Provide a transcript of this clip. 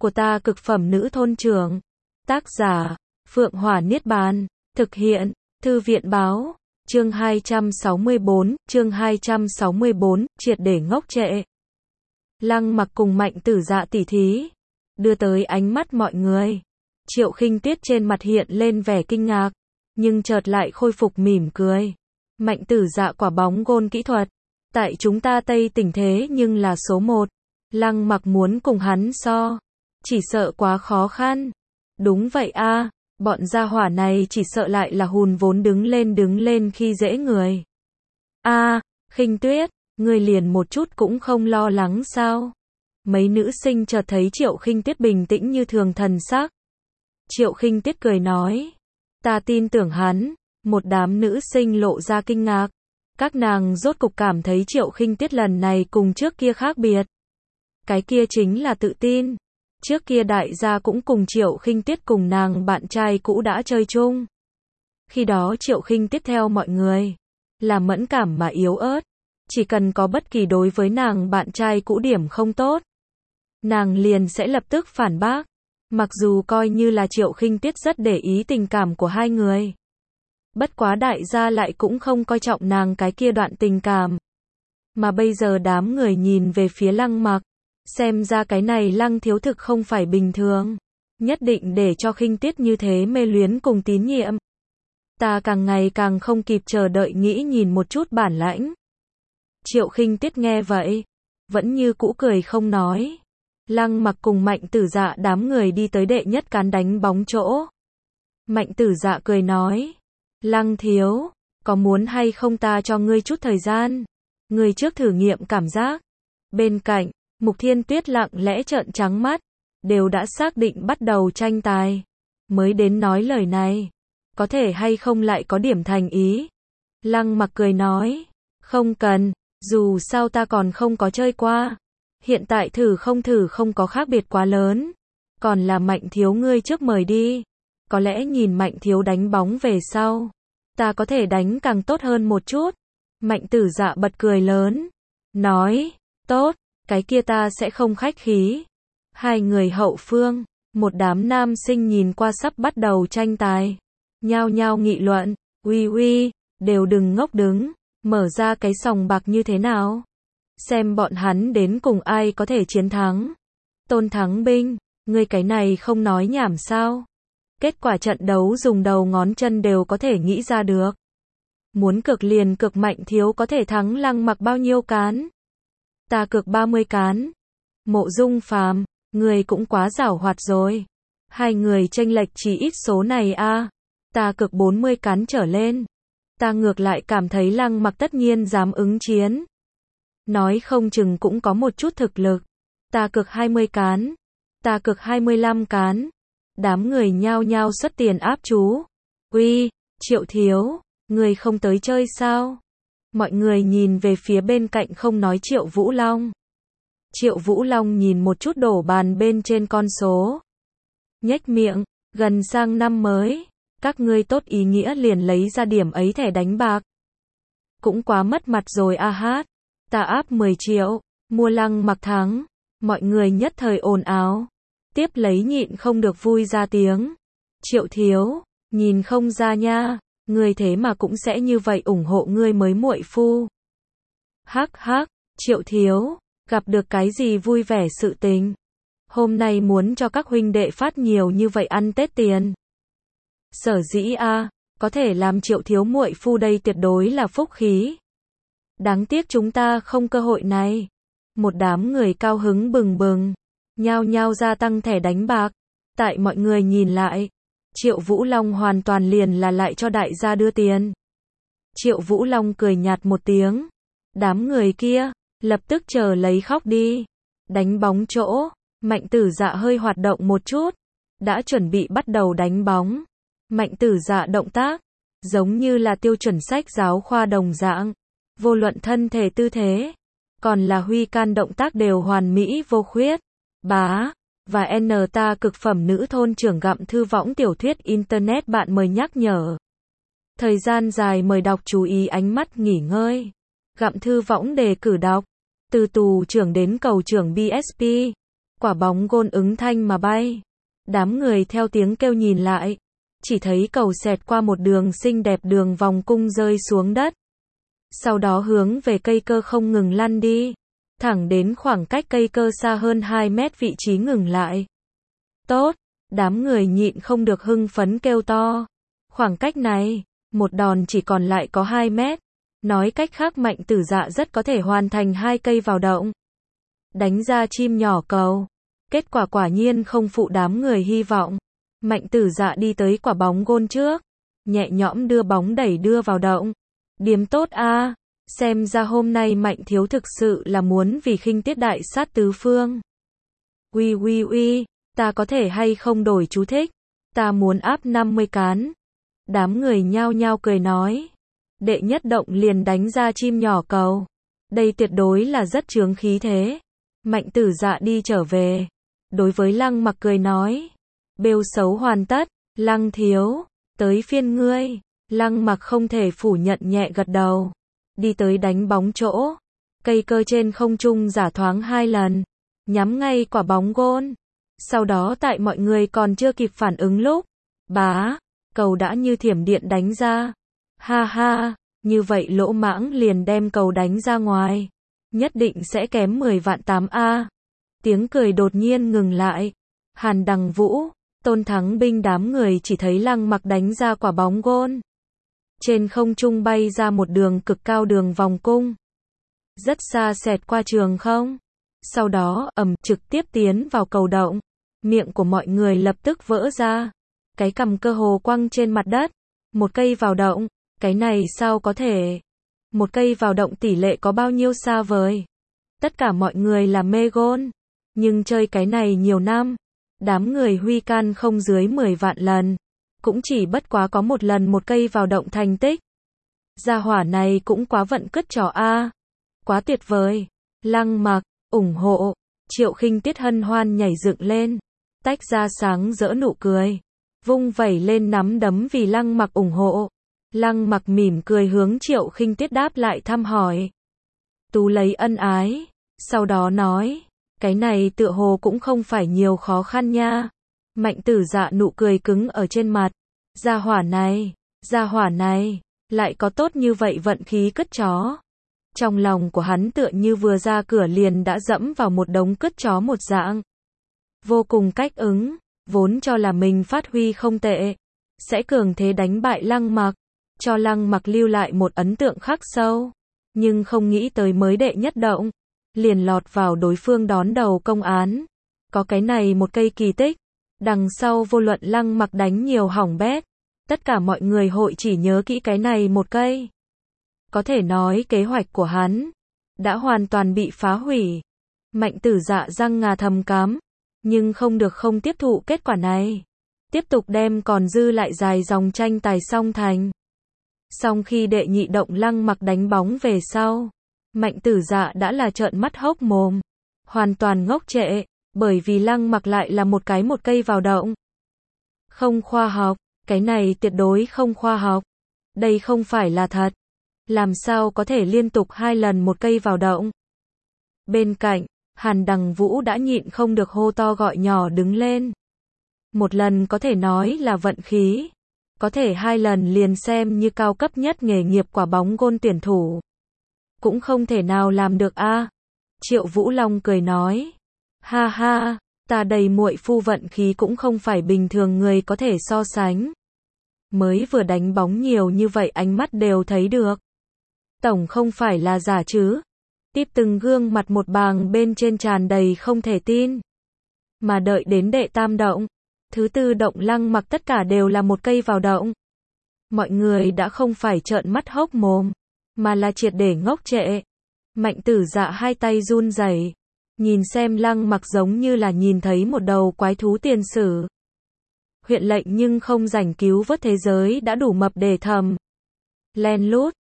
của ta cực phẩm nữ thôn trưởng. Tác giả, Phượng Hỏa Niết Bàn. Thực hiện, Thư viện báo. Chương 264, triệt để ngốc trệ. Lăng Mặc cùng Mạnh Tử Dạ tỉ thí, đưa tới ánh mắt mọi người. Triệu Khinh Tuyết trên mặt hiện lên vẻ kinh ngạc, nhưng chợt lại khôi phục mỉm cười. Mạnh Tử Dạ quả bóng gôn kỹ thuật, tại chúng ta Tây Tỉnh thế nhưng là số 1. Lăng Mặc muốn cùng hắn so, chỉ sợ quá khó khăn. Đúng vậy a, bọn gia hỏa này chỉ sợ lại là hùn vốn đứng lên khi dễ người. A, Khinh Tuyết, ngươi liền một chút cũng không lo lắng sao? Mấy nữ sinh chợt thấy Triệu Khinh Tuyết bình tĩnh như thường thần sắc. Triệu Khinh Tuyết cười nói, ta tin tưởng hắn. Một đám nữ sinh lộ ra kinh ngạc. Các nàng rốt cục cảm thấy Triệu Khinh Tuyết lần này cùng trước kia khác biệt. Cái kia chính là tự tin. Trước kia đại gia cũng cùng Triệu Khinh Tuyết cùng nàng bạn trai cũ đã chơi chung. Khi đó Triệu Khinh Tuyết theo mọi người là mẫn cảm mà yếu ớt. Chỉ cần có bất kỳ đối với nàng bạn trai cũ điểm không tốt, nàng liền sẽ lập tức phản bác. Mặc dù coi như là Triệu Khinh Tuyết rất để ý tình cảm của hai người. Bất quá đại gia lại cũng không coi trọng nàng cái kia đoạn tình cảm. Mà bây giờ đám người nhìn về phía Lăng Mặc. Xem ra cái này Lăng thiếu thực không phải bình thường. Nhất định để cho Khinh Tuyết như thế mê luyến cùng tín nhiệm. Ta càng ngày càng không kịp chờ đợi nghĩ nhìn một chút bản lãnh. Triệu Khinh Tuyết nghe vậy, vẫn như cũ cười không nói. Lăng Mặc cùng Mạnh Tử Dạ đám người đi tới đệ nhất cán đánh bóng chỗ. Mạnh Tử Dạ cười nói, Lăng thiếu, có muốn hay không ta cho ngươi chút thời gian? Ngươi trước thử nghiệm cảm giác. Bên cạnh, Mục Thiên Tuyết lặng lẽ trợn trắng mắt, đều đã xác định bắt đầu tranh tài. Mới đến nói lời này, có thể hay không lại có điểm thành ý. Lăng Mặc cười nói, không cần, dù sao ta còn không có chơi qua. Hiện tại thử không có khác biệt quá lớn. Còn là Mạnh thiếu ngươi trước mời đi. Có lẽ nhìn Mạnh thiếu đánh bóng về sau, ta có thể đánh càng tốt hơn một chút. Mạnh Tử Dạ bật cười lớn, nói, tốt, cái kia ta sẽ không khách khí. Hai người hậu phương, một đám nam sinh nhìn qua sắp bắt đầu tranh tài, nhao nhao nghị luận, uy, đều đừng ngốc đứng, mở ra cái sòng bạc như thế nào. Xem bọn hắn đến cùng ai có thể chiến thắng. Tôn Thắng Binh, ngươi cái này không nói nhảm sao? Kết quả trận đấu dùng đầu ngón chân đều có thể nghĩ ra được. Muốn cược liền cược Mạnh thiếu có thể thắng Lăng Mặc bao nhiêu cán? Ta cược 30 cán. Mộ Dung Phàm, người cũng quá giảo hoạt rồi. Hai người chênh lệch chỉ ít số này a. Ta cược 40 cán trở lên. Ta ngược lại cảm thấy Lăng Mặc tất nhiên dám ứng chiến. Nói không chừng cũng có một chút thực lực. Ta cược 20 cán. Ta cược 25 cán. Đám người nhao nhao xuất tiền áp chú. Uy, Triệu thiếu, người không tới chơi sao? Mọi người nhìn về phía bên cạnh không nói Triệu Vũ Long. Triệu Vũ Long nhìn một chút đổ bàn bên trên con số. Nhếch miệng, gần sang năm mới, các ngươi tốt ý nghĩa liền lấy ra điểm ấy thẻ đánh bạc. Cũng quá mất mặt rồi a hát. Ta áp 10 triệu, mua Lăng Mặc thắng. Mọi người nhất thời ồn ào. Tiếp lấy nhịn không được vui ra tiếng. Triệu thiếu, nhìn không ra nha, ngươi thế mà cũng sẽ như vậy ủng hộ ngươi mới muội phu. Hắc, Triệu thiếu, gặp được cái gì vui vẻ sự tình? Hôm nay muốn cho các huynh đệ phát nhiều như vậy ăn Tết tiền. Sở dĩ có thể làm Triệu thiếu muội phu đây tuyệt đối là phúc khí. Đáng tiếc chúng ta không cơ hội này. Một đám người cao hứng bừng bừng, nhao nhao gia tăng thẻ đánh bạc. Tại mọi người nhìn lại, Triệu Vũ Long hoàn toàn liền là lại cho đại gia đưa tiền. Triệu Vũ Long cười nhạt một tiếng. Đám người kia, lập tức chờ lấy khóc đi. Đánh bóng chỗ, Mạnh Tử Dạ hơi hoạt động một chút. Đã chuẩn bị bắt đầu đánh bóng. Mạnh Tử Dạ động tác, giống như là tiêu chuẩn sách giáo khoa đồng dạng. Vô luận thân thể tư thế, còn là huy can động tác đều hoàn mỹ vô khuyết. Bá, và ta cực phẩm nữ thôn trưởng gặm thư võng tiểu thuyết Internet bạn mời nhắc nhở. Thời gian dài mời đọc chú ý ánh mắt nghỉ ngơi. Gặm thư võng đề cử đọc. Từ tù trưởng đến cầu trưởng BSP. quả bóng gôn ứng thanh mà bay. Đám người theo tiếng kêu nhìn lại, chỉ thấy cầu xẹt qua một đường xinh đẹp đường vòng cung rơi xuống đất. Sau đó hướng về cây cơ không ngừng lăn đi, thẳng đến khoảng cách cây cơ xa hơn 2 mét vị trí ngừng lại. Tốt, đám người nhịn không được hưng phấn kêu to. Khoảng cách này, một đòn chỉ còn lại có 2 mét. Nói cách khác Mạnh Tử Dạ rất có thể hoàn thành 2 cây vào động. Đánh ra chim nhỏ cầu. Kết quả quả nhiên không phụ đám người hy vọng. Mạnh Tử Dạ đi tới quả bóng gôn trước, nhẹ nhõm đưa bóng đẩy đưa vào động. Điểm tốt a, xem ra hôm nay Mạnh thiếu thực sự là muốn vì khinh tiết đại sát tứ phương. Uy uy uy, ta có thể hay không đổi chú thích? Ta muốn áp 50 cán. Đám người nhao nhao cười nói. Đệ nhất động liền đánh ra chim nhỏ cầu. Đây tuyệt đối là rất chướng khí thế. Mạnh Tử Dạ đi trở về. Đối với Lăng Mặc cười nói. Bêu xấu hoàn tất, Lăng thiếu, tới phiên ngươi. Lăng Mặc không thể phủ nhận nhẹ gật đầu. Đi tới đánh bóng chỗ. Cây cơ trên không trung giả thoáng 2 lần. Nhắm ngay quả bóng gôn. Sau đó tại mọi người còn chưa kịp phản ứng lúc. Bá, cầu đã như thiểm điện đánh ra. Ha ha, như vậy lỗ mãng liền đem cầu đánh ra ngoài. Nhất định sẽ kém 10 vạn 8A. Tiếng cười đột nhiên ngừng lại. Hàn Đằng Vũ, Tôn Thắng Binh đám người chỉ thấy Lăng Mặc đánh ra quả bóng gôn. Trên không trung bay ra một đường cực cao đường vòng cung. Rất xa xẹt qua trường không. Sau đó trực tiếp tiến vào cầu động. Miệng của mọi người lập tức vỡ ra. Cái cằm cơ hồ quăng trên mặt đất. Một cây vào động. Cái này sao có thể? Một cây vào động tỷ lệ có bao nhiêu xa vời? Tất cả mọi người là mê gôn. Nhưng chơi cái này nhiều năm. Đám người huy can không dưới 10 vạn lần. Cũng chỉ bất quá có một lần một cây vào động thành tích. Gia hỏa này cũng quá vận cứt trò a. Quá tuyệt vời. Lăng Mặc, ủng hộ. Triệu Khinh Tiết hân hoan nhảy dựng lên. Tách ra sáng rỡ nụ cười. Vung vẩy lên nắm đấm vì Lăng Mặc ủng hộ. Lăng Mặc mỉm cười hướng Triệu Khinh Tiết đáp lại thăm hỏi. Tú lấy ân ái. Sau đó nói. Cái này tựa hồ cũng không phải nhiều khó khăn nha. Mạnh Tử Dạ nụ cười cứng ở trên mặt. Gia hỏa này, lại có tốt như vậy vận khí cứt chó. Trong lòng của hắn tựa như vừa ra cửa liền đã dẫm vào một đống cứt chó một dạng. Vô cùng cách ứng, vốn cho là mình phát huy không tệ. Sẽ cường thế đánh bại Lăng Mặc, cho Lăng Mặc lưu lại một ấn tượng khắc sâu. Nhưng không nghĩ tới mới đệ nhất động. Liền lọt vào đối phương đón đầu công án. Có cái này một cây kỳ tích. Đằng sau vô luận Lăng Mặc đánh nhiều hỏng bét. Tất cả mọi người hội chỉ nhớ kỹ cái này một cây. Có thể nói kế hoạch của hắn đã hoàn toàn bị phá hủy. Mạnh Tử Dạ răng ngà thầm cắm. Nhưng không được không tiếp thụ kết quả này. Tiếp tục đem còn dư lại dài dòng tranh tài song thành. Song khi đệ nhị động Lăng Mặc đánh bóng về sau. Mạnh Tử Dạ đã là trợn mắt hốc mồm. Hoàn toàn ngốc trệ. Bởi vì Lăng Mặc lại là một cây vào động. Không khoa học. Cái này tuyệt đối không khoa học. Đây không phải là thật. Làm sao có thể liên tục 2 lần một cây vào động. Bên cạnh, Hàn Đằng Vũ đã nhịn không được hô to gọi nhỏ đứng lên. Một lần có thể nói là vận khí. Có thể 2 lần liền xem như cao cấp nhất nghề nghiệp quả bóng gôn tuyển thủ. Cũng không thể nào làm được a. Triệu Vũ Long cười nói. Ha ha, ta đầy muội phu vận khí cũng không phải bình thường người có thể so sánh. Mới vừa đánh bóng nhiều như vậy ánh mắt đều thấy được. Tổng không phải là giả chứ. Tiếp từng gương mặt một bàng bên trên tràn đầy không thể tin. Mà đợi đến đệ tam động. Thứ tư động Lăng Mặc tất cả đều là một cây vào động. Mọi người đã không phải trợn mắt hốc mồm. Mà là triệt để ngốc trệ. Mạnh Tử Dạ hai tay run rẩy. Nhìn xem Lăng Mặc giống như là nhìn thấy một đầu quái thú tiền sử. Huyện lệnh nhưng không rảnh cứu vớt thế giới đã đủ mập để thầm. Len lút,